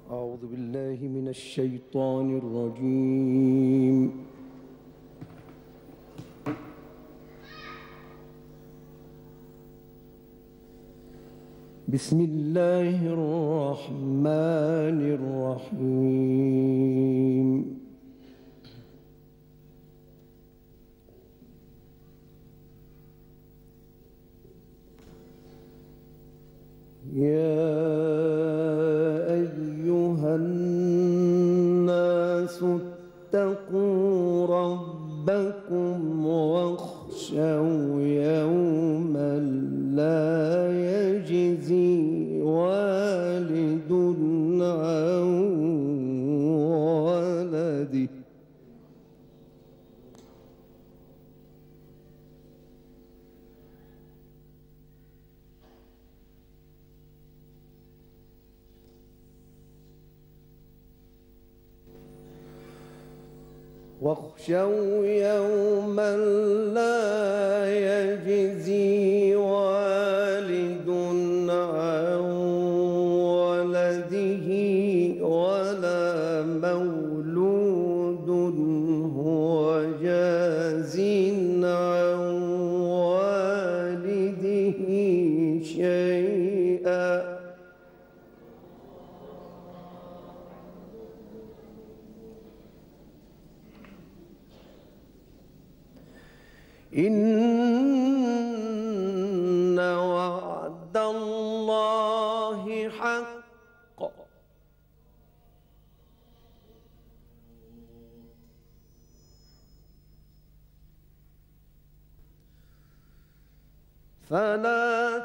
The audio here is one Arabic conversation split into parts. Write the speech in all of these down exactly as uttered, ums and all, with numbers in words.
أعوذ بالله من الشيطان الرجيم. بسم الله الرحمن الرحيم. يا أيها الناس اتقوا ربكم واخشوا يوما لا يجزي والد عن ولده واخشوا يوما لا يجزي والد عن ولده ولا مولود هو جاز عن والده شيئا إن وعد الله حق فلا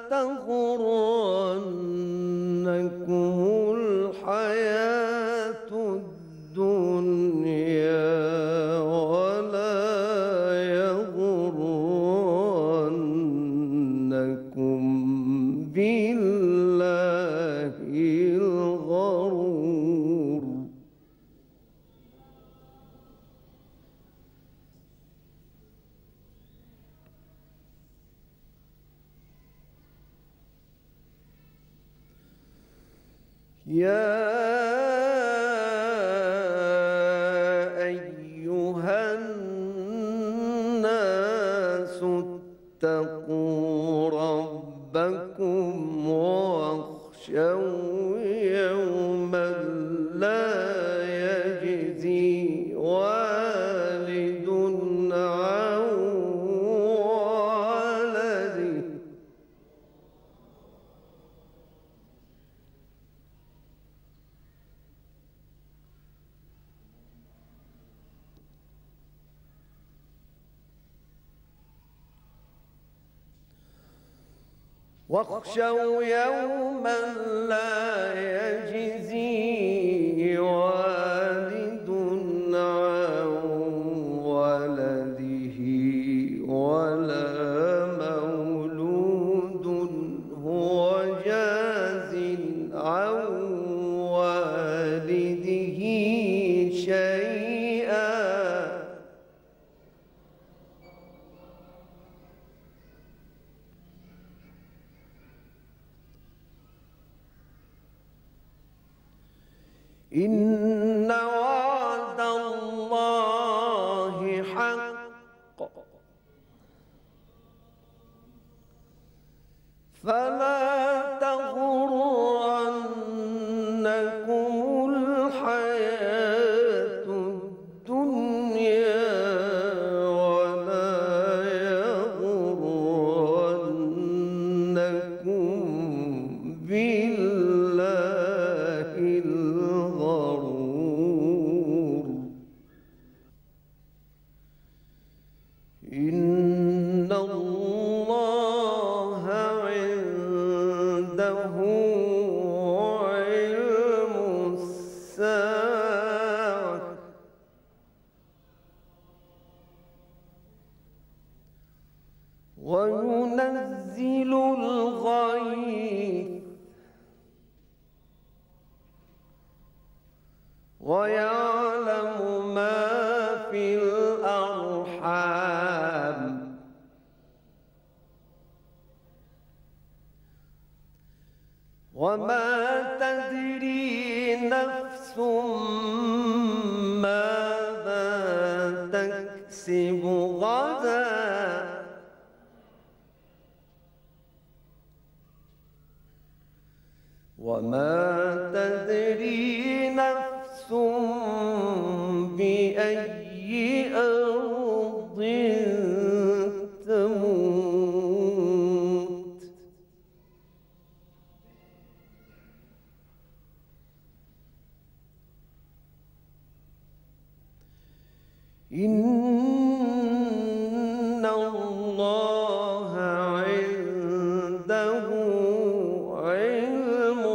تغرنكم الحياة الدنيا بالله الغرور. يا أيها الناس اتقوا ربكم واخشوا يوما لا يجزي والد عن ولده واخشوا يوما لا يجزي والد عن ولده ولا مولود هو جاز عن والده شيئا إن وعد الله حق فلا تغرنكم الحياة الدنيا ولا يغرنكم بالله الغرور. إن الله عنده علم الساعة وينزل الغيث ويعلم ما في الأرحام وما تدري نفس ماذا تكسب غدا وما تدري نفس بأي أرض تموت إن الله عنده علم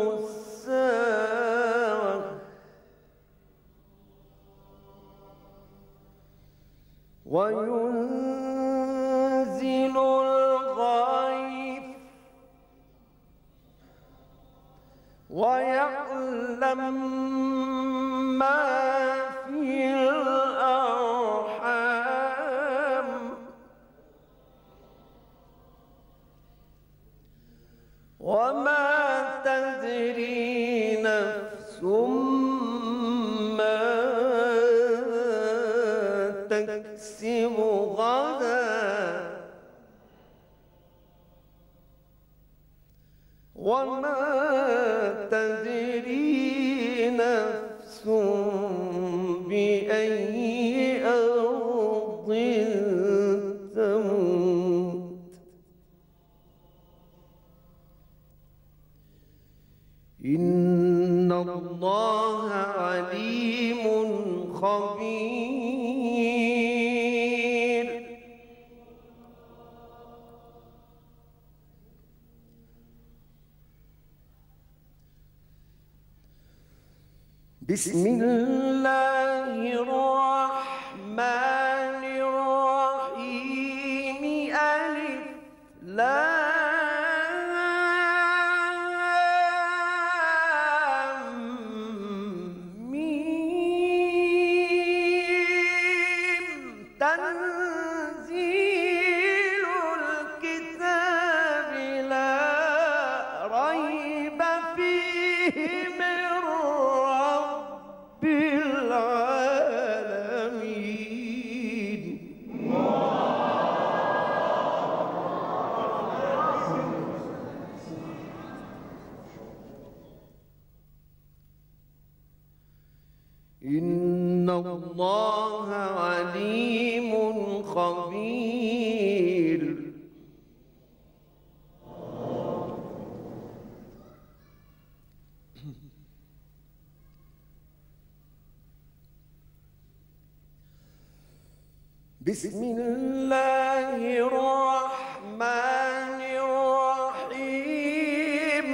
الساعة وينزل الغيث ويعلم ما في الأرحام وما تدري نفس ماذا تكسب غدا وما تدري نفس بأي أرض تموت إن الله عليم خبير بسم الله الرحمن الرحيم ألف لام ميم تنزيل الكتاب لا ريب فيه من رب العالمين إن الله عليم خبير بسم الله الرحمن الرحيم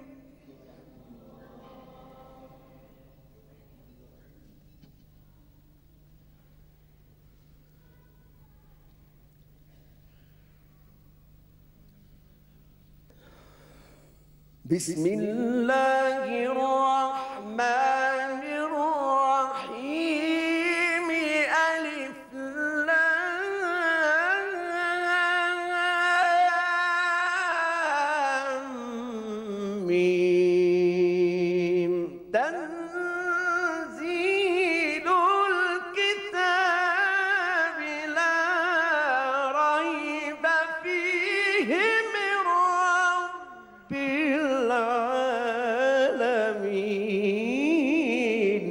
بسم الله الرحمن الرحيم ألف لام ميم تنزيل الكتاب لا ريب فيه من رب العالمين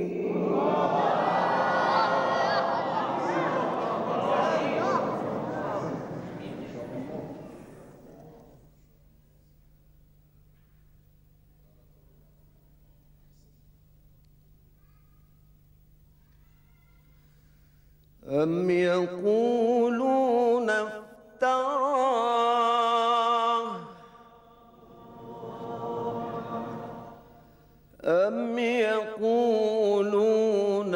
أم يقولون افتراه أم يقولون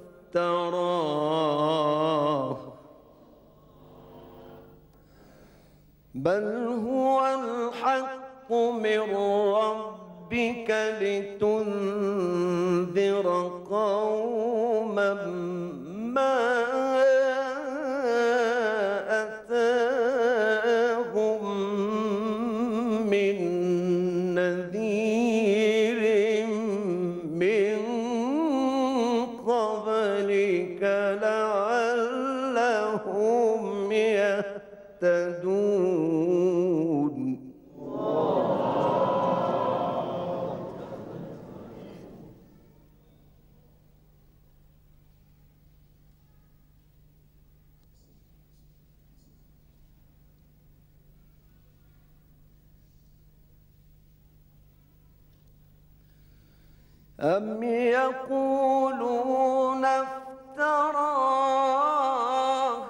افتراه بل هو الحق من ربك لتنذر قوما ما أتاهم من نذير من أم يقولون افتراه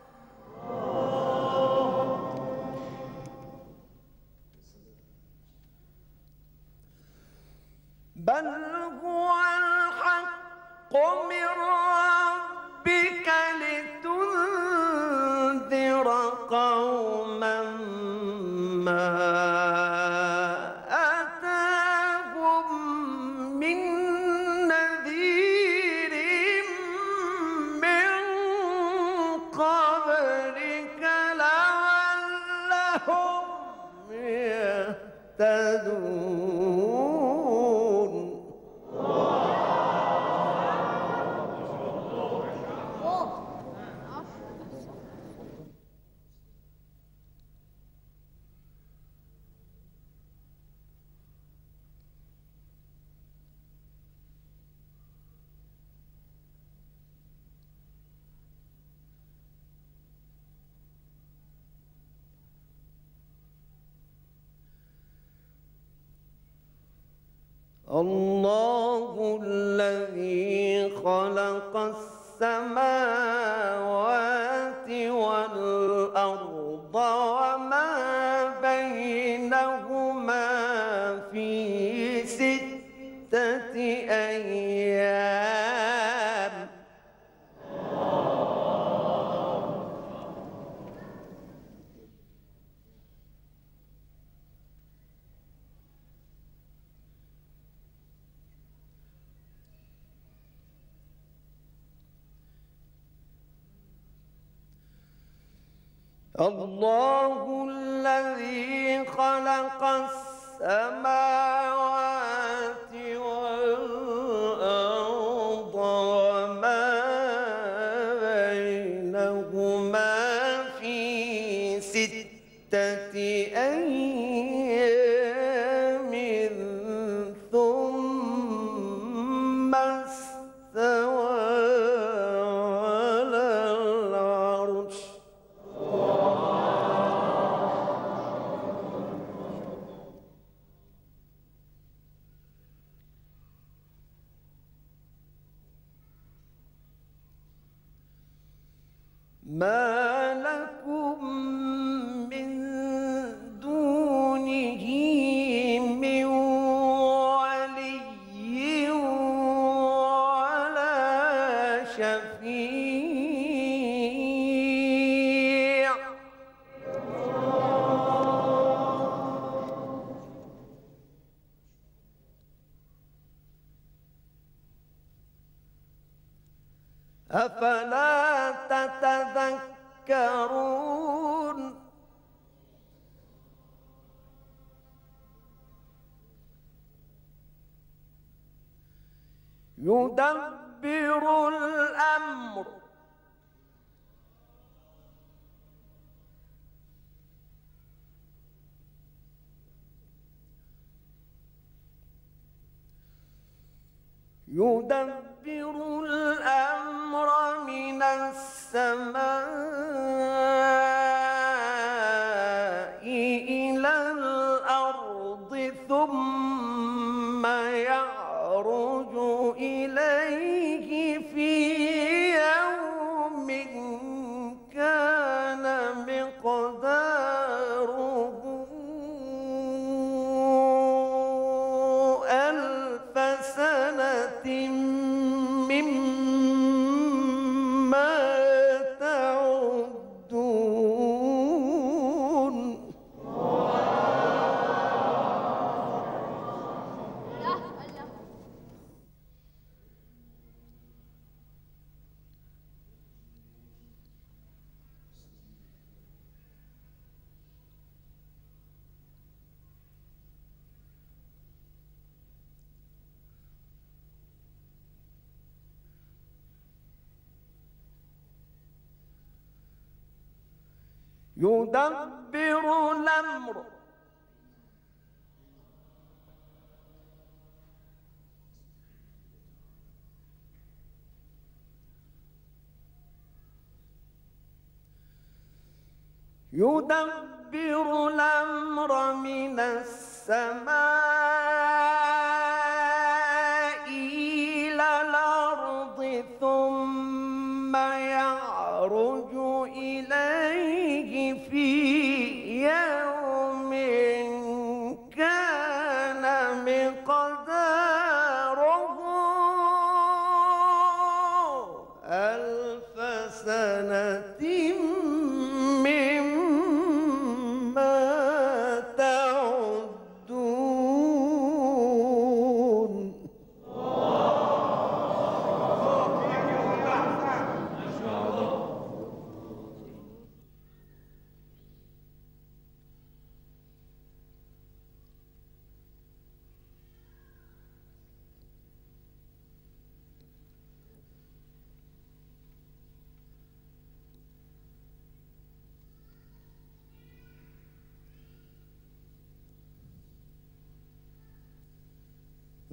بل هو الحق من ربك لتنذر قوما ما أتاهم من نذير من قبلك لعلهم يهتدون. الله الذي خلق السماوات والأرض وما بينهما في ستة أيام الله الذي خلق السماوات والأرض وما بينهما في ستة أيام ثم استوى على العرش ما لكم من دونه من ولي ولا شفيع أفلا تتذكرون يدبر الأمر يدبر الأمر من السماء إلى الأرض ثم يعرج إليه في يوم كان مقداره ألف سنة مما تعدون. يدبر الأمر يدبر الأمر من السماء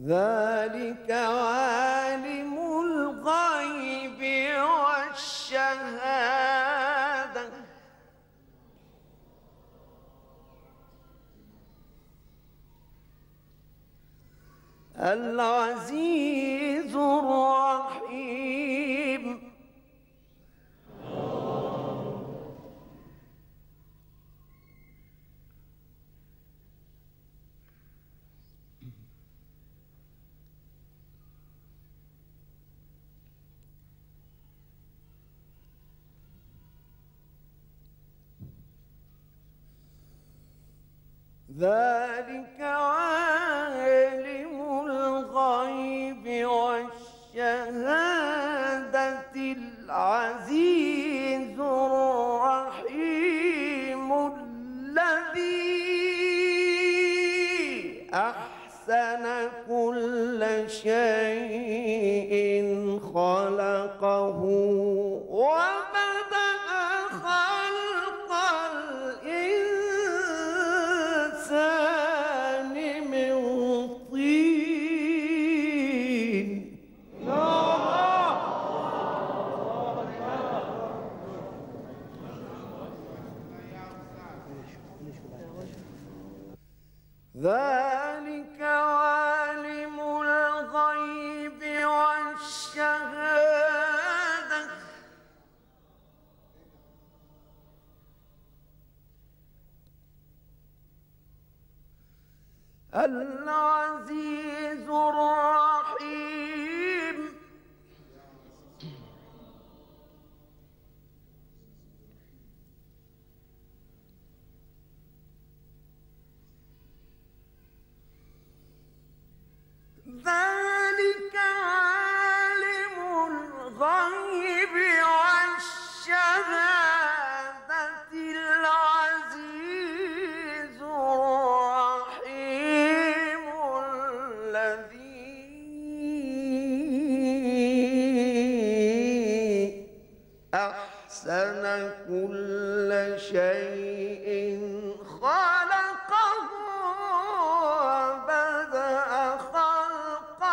ذلك عالم الغيب والشهادة العزيز الرحيم. ذلك عالم الغيب والشهادة العزيز الرحيم الذي أحسن كل شيء خلقه وبدأ خلق الإنسان من طين. ذلك عالم الغيب والشهادة العزيز الرحيم. ذلك عالم الغيب والشهادة العزيز الرحيم الذي أحسن كل شيء خلقه وبدأ خلق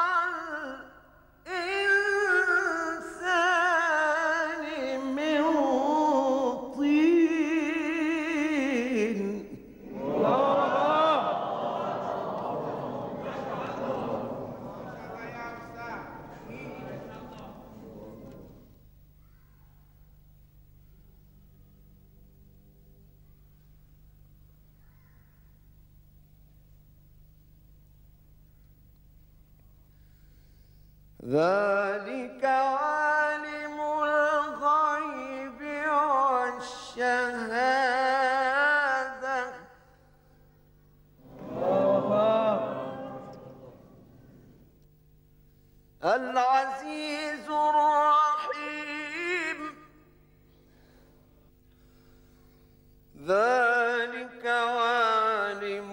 الإنسان من طين. ذلك عالم الغيب والشهادة العزيز الرحيم. ذلك عالم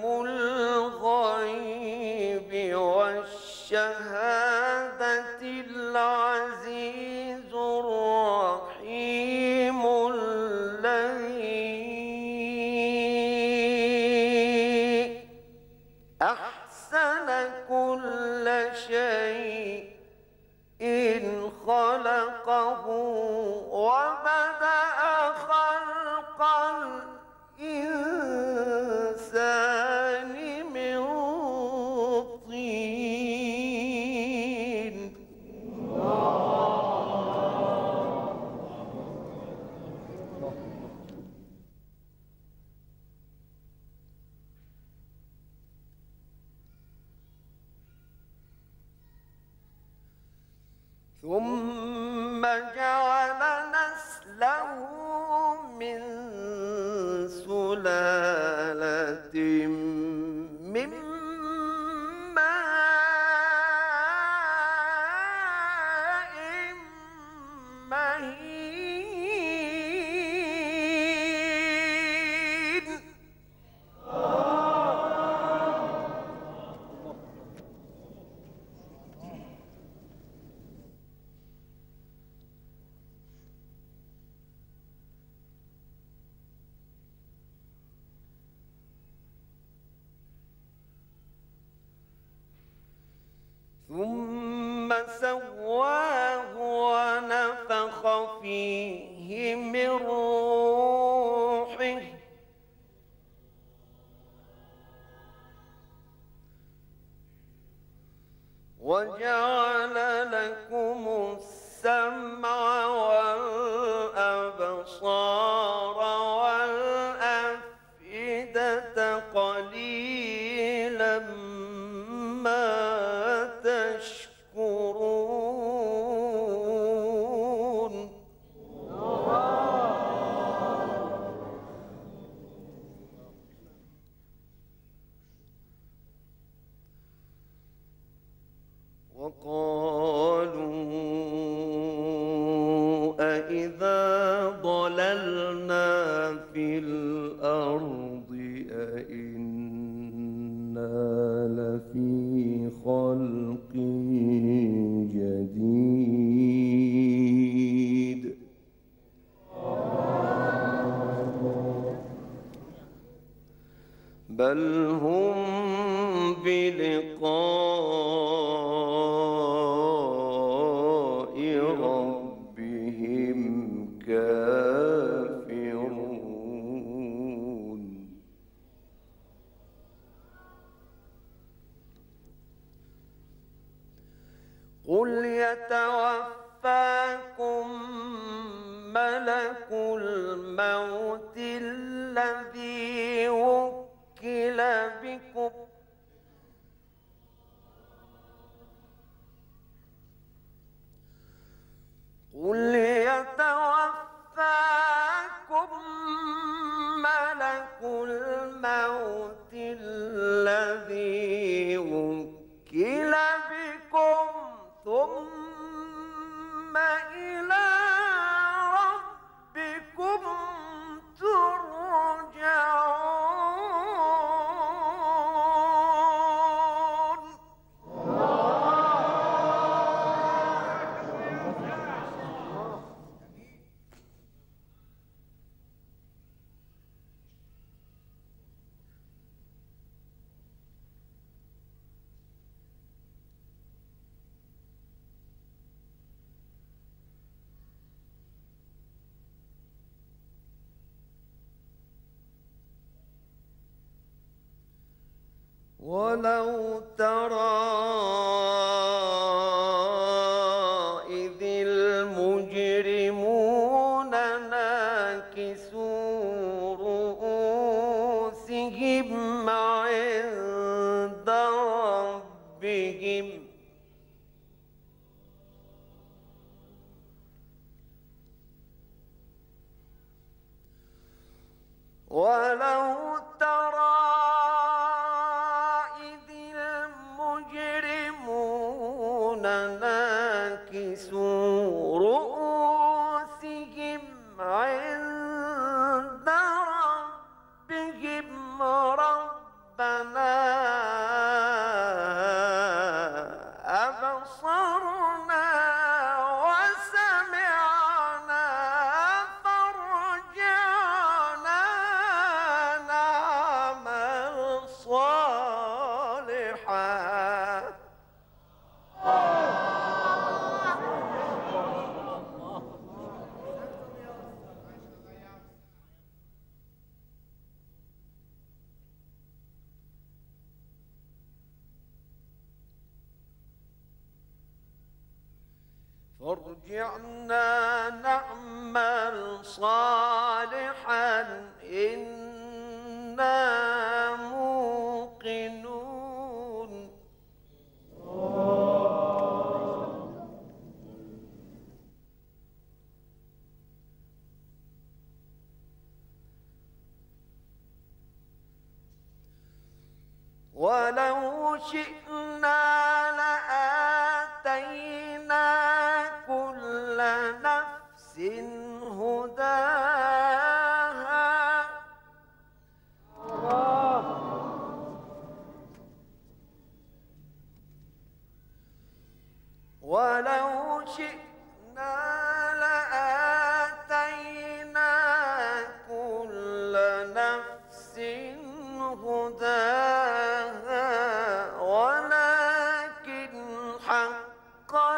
الغيب والشهادة العزيز الرحيم الذي أحسن كل شيء خلقه وبدأ خلق الإنسان من طين. ثم جعل نسله من سلالة من ماء مهين. سواه ونفخ فيه من روحه وجعل لكم السمع والأبصار والأفئدة قليلا ما تشكرون. وقالوا أإذا ضللنا في الأرض أإنا لفي خلق جديد بل هم بلقاء ربهم كافرون. قل يتوفاكم ملك الموت الذي وكل بكم قل يتوفاكم ملك الموت الذي وكل بكم ثم إلى ربكم ترجعون. ولو ترى إذ المجرمون ناكسوا رؤوسهم عند ربهم ولو ترى ناكسوا رؤوسهم عند ربهم ربنا أبصرنا وسمعنا فارجعنا نعمل صالحا. فارجعنا نعمل صالحا إنا موقنون. ولو شئنا لآتينا كل نفس هداها ولو شئنا لآتينا كل نفس هداها ولكن حق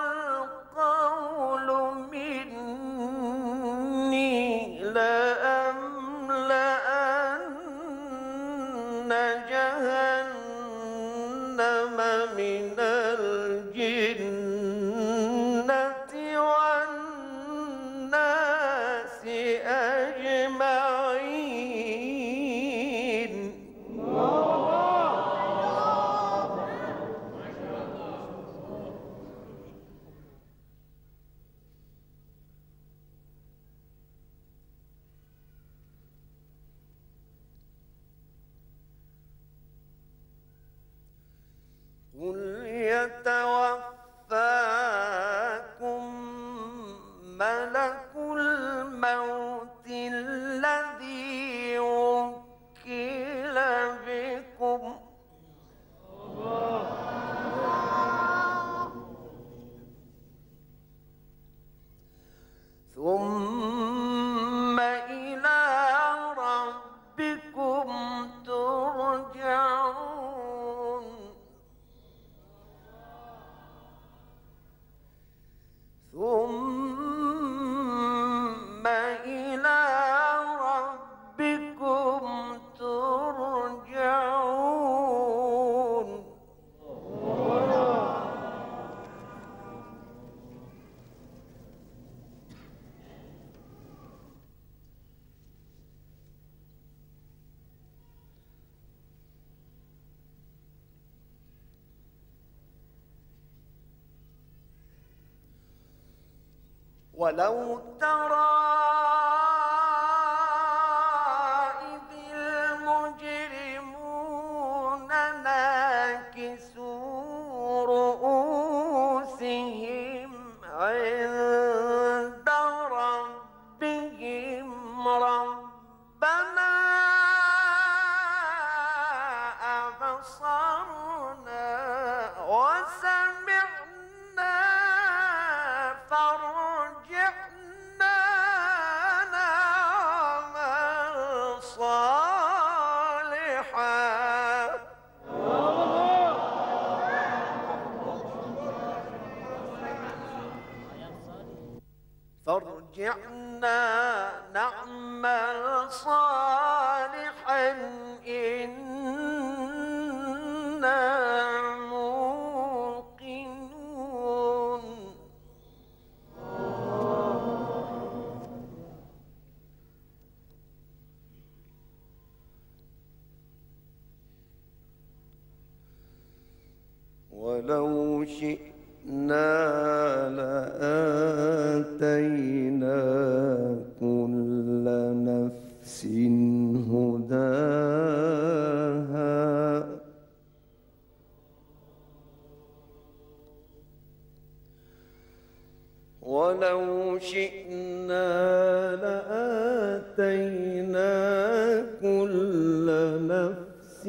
ولو ترى إذ المجرمون ناكسوا رؤوسهم عند ربهم ربنا أبصرنا وسمعنا فارجعنا نعمل صالحا فارجعنا نعمل صالحا إنا موقنون ولو شئنا لآتينا كل نفس هداها ولو شئنا لآتينا كل نفس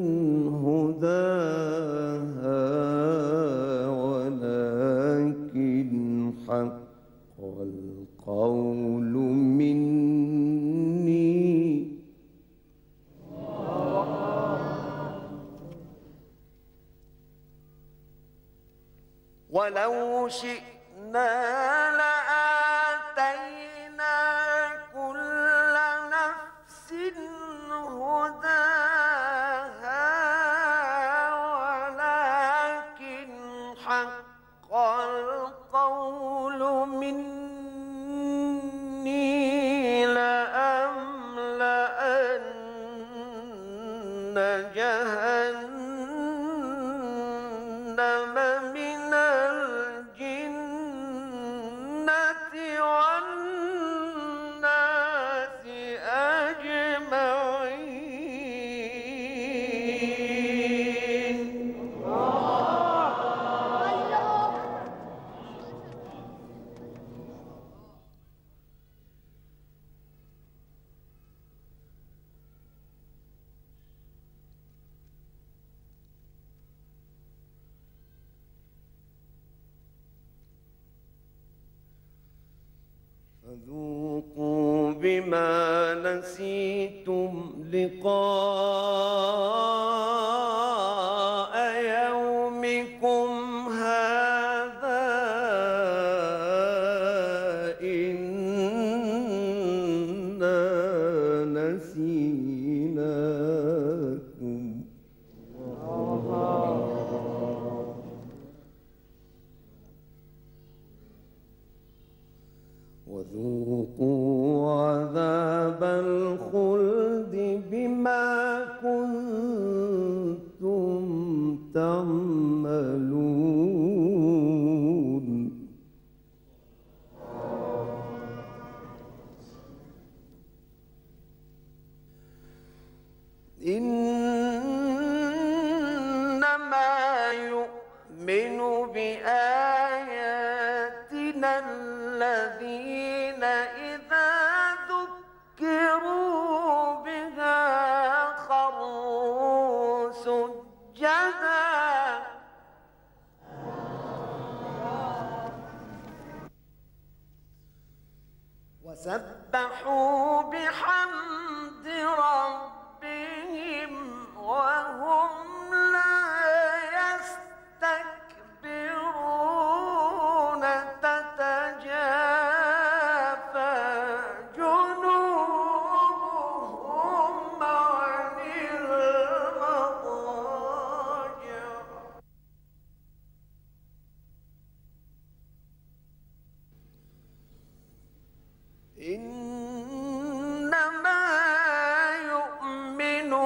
هداها ولكن حق القول مني ولو شئنا لآتينا كل نفس هداها ولكن حق القول مني لأملأن جهنم من الجنة والناس أجمعين فذوقوا بما نسيتم لقاء يومكم هذا إنا نسيناكم وذوقوا عذاب الخلد بما كنتم تعملون إنما يؤمن بآياتنا الذين إذا ذكروا بها خروا سجدا وسبحوا بحمد ربهم وهم لا يستكبرون تتجافى جنوبهم عن المضاجع إنما يؤمن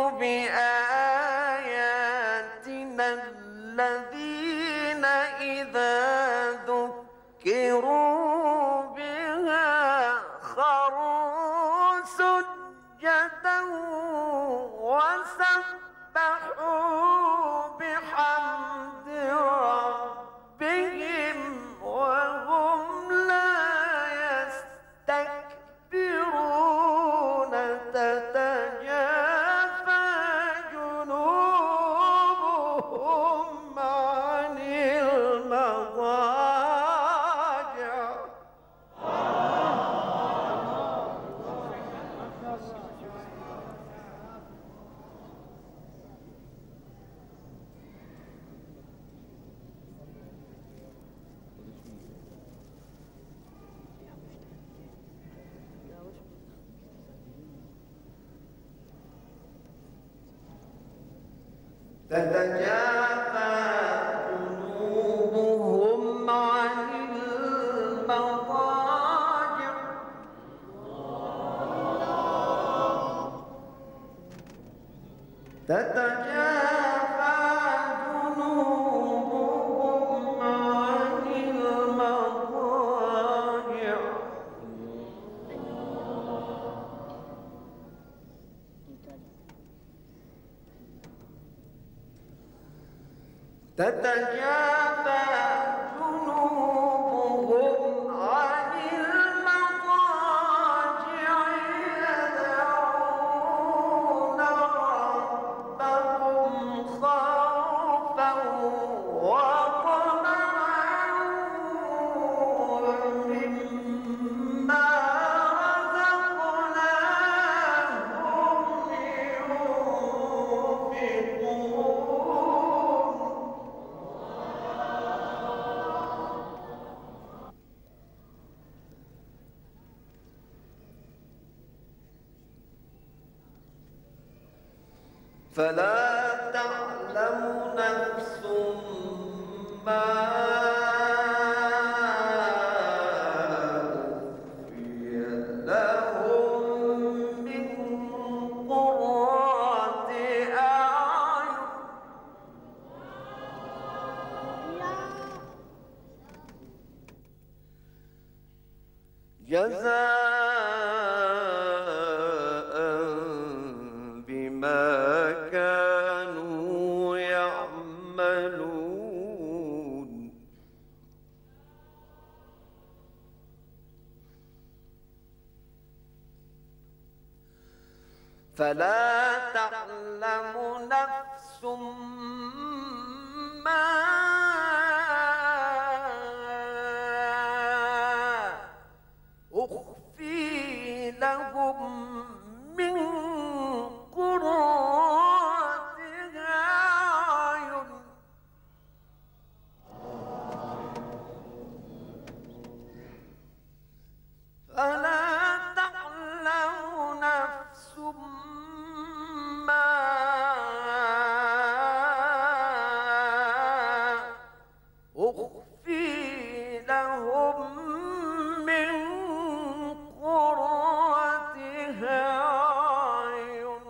بآياتنا الذين إذا ذكروا بها تتجافى جنوبهم عن المضاجع تتجافى جنوبهم عن المضاجع تتجافى جنوبهم عن المضاجع يدعون ربهم خوفا وطمعا ومما رزقناهم ينفقون فلا تعلم نفس ما أخفي لهم من قرة أعين جزاء بما كانوا يعملون فلا تعلم نفس ما أخفي لهم من قرة أعين فلا تعلم نفس ما أخفي لهم من قرة أعين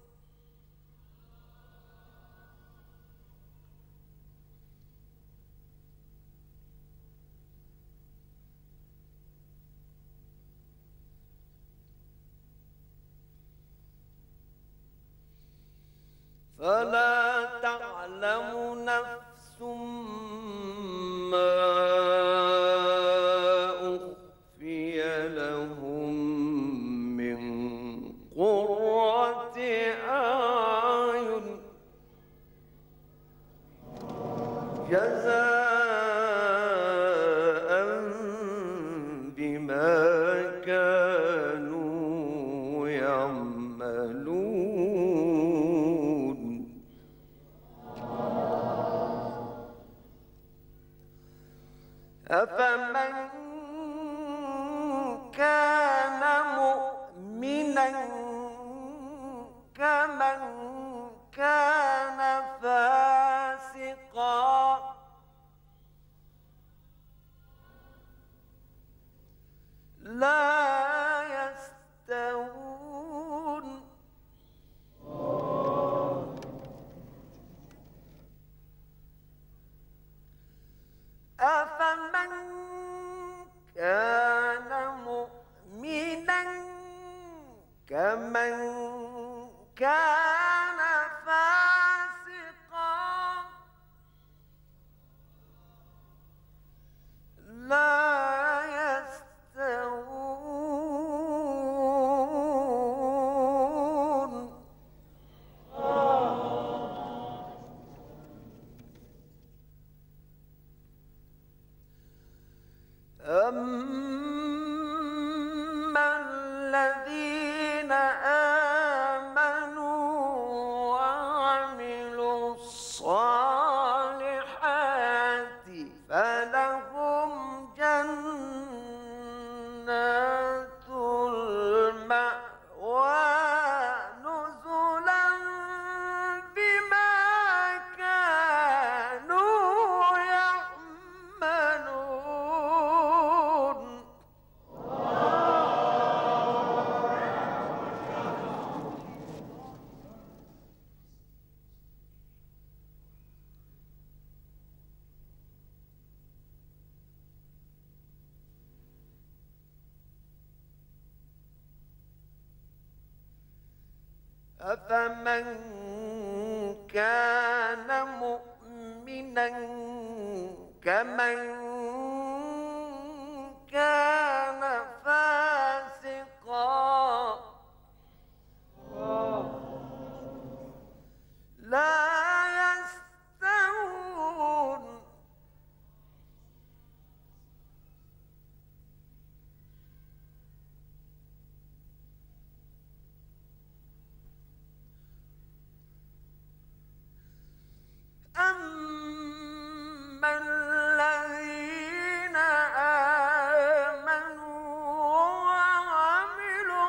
فلا تعلم نفس ما أخفي لهم من قرة أعين جزاء بما كانوا يعملون أفمن كان مؤمنا كمن كان فاسقا لا يستوون أفمن كان مؤمنا كمن كان فاسقا لا يستوون أما الذين آمنوا وعملوا الصالحات فلهم جنات المأوى نزلا بما أفمن كان مؤمنا كمن كان فاسقا لا يستوون أما الذين آمنوا وعملوا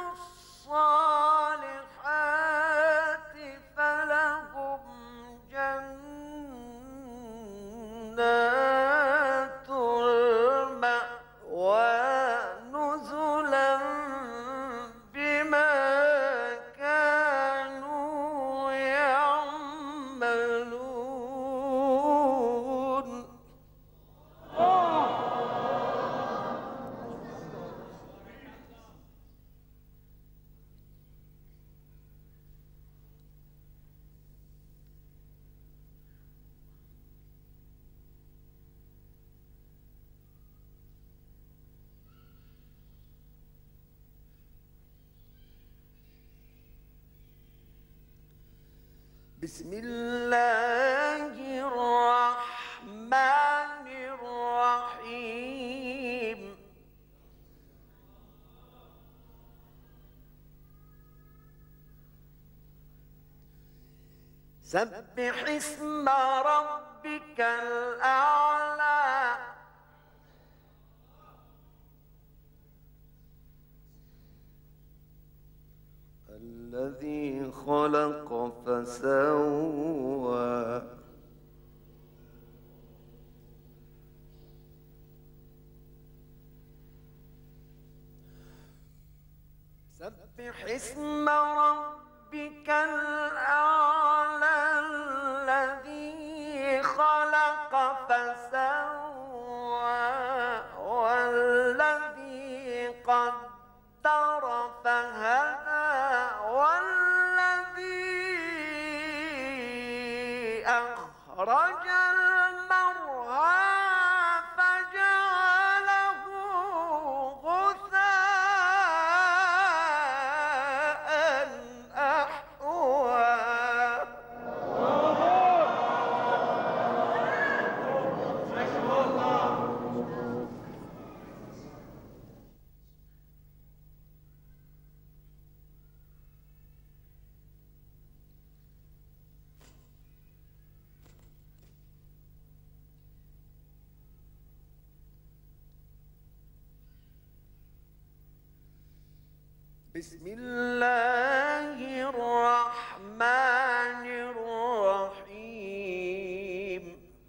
الصالحات فلهم جنات المأوى نزلا بما كانوا يعملون. بسم الله الرحمن الرحيم سبح اسم ربك الأعلى الذي خلق فسوى سبح اسم ربك الأعلى الذي خلق فسوى والذي قدر فهدى والذي أخرج المرعى فجعله غثاء أحوى. بسم الله الرحمن الرحيم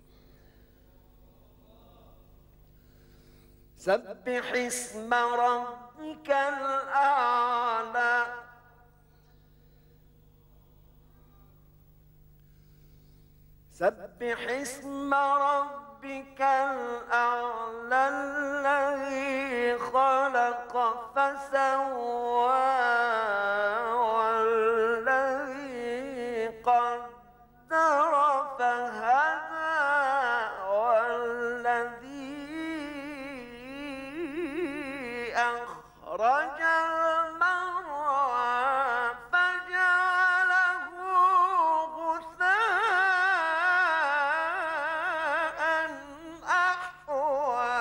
سبح اسم ربك الأعلى سبح اسم ربك الأعلى الذي خلق فسوى والذي قدر فهدى والذي أخرج المرعى فجعله غثاء أحوى.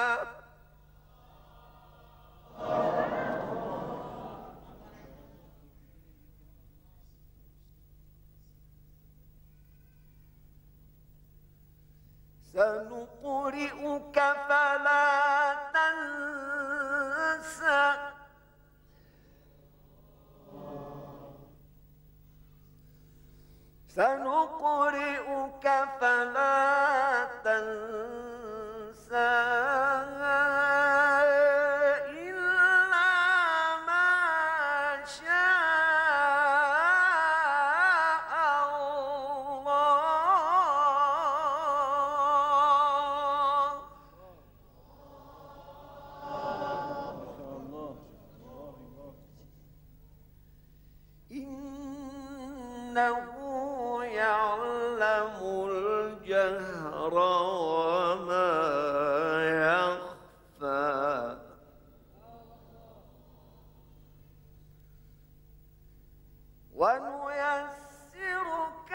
سنقرئك فلا تنسى سنقرئك فلا تنسى إلا ما شاء الله إن يعلم الجهر وما يخفى ونيسرك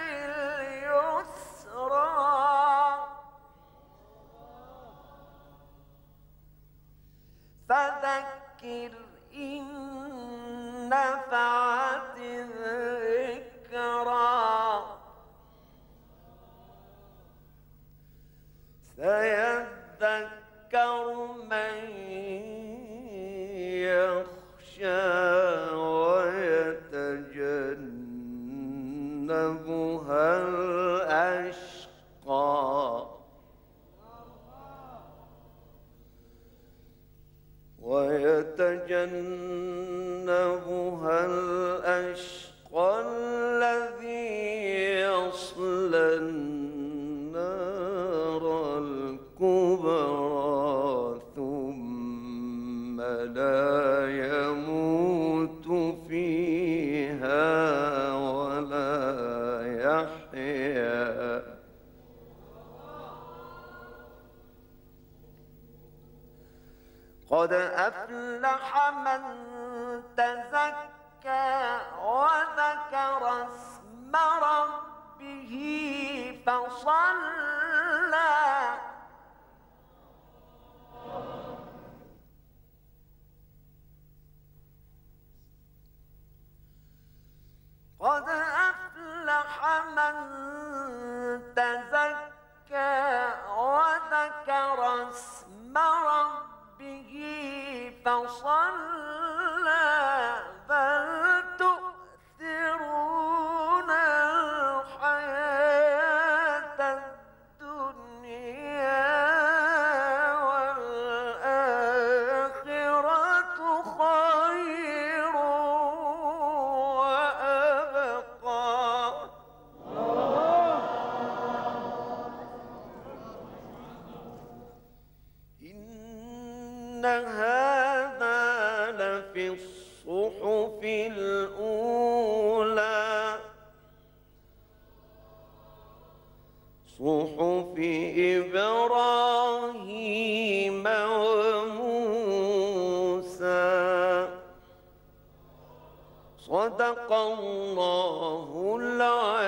لليسرى فذكر إن نفعت الذكرى سيذكر من يخشى ويتجنبها الأشقى ويتجنبها الأشقى الذي يصلى النار الكبرى ثم لا يموت فيها ولا يحيا قد أفلح من تزكى وذكر اسم ربه فصلى قد أفلح من تزكى وذكر اسم ربه فصلى بل تؤثرون الحياة الدنيا والآخرة خير وأبقى إن هذا لفي الصحف الأولى صحف إبراهيم وموسى صدق الله العظيم.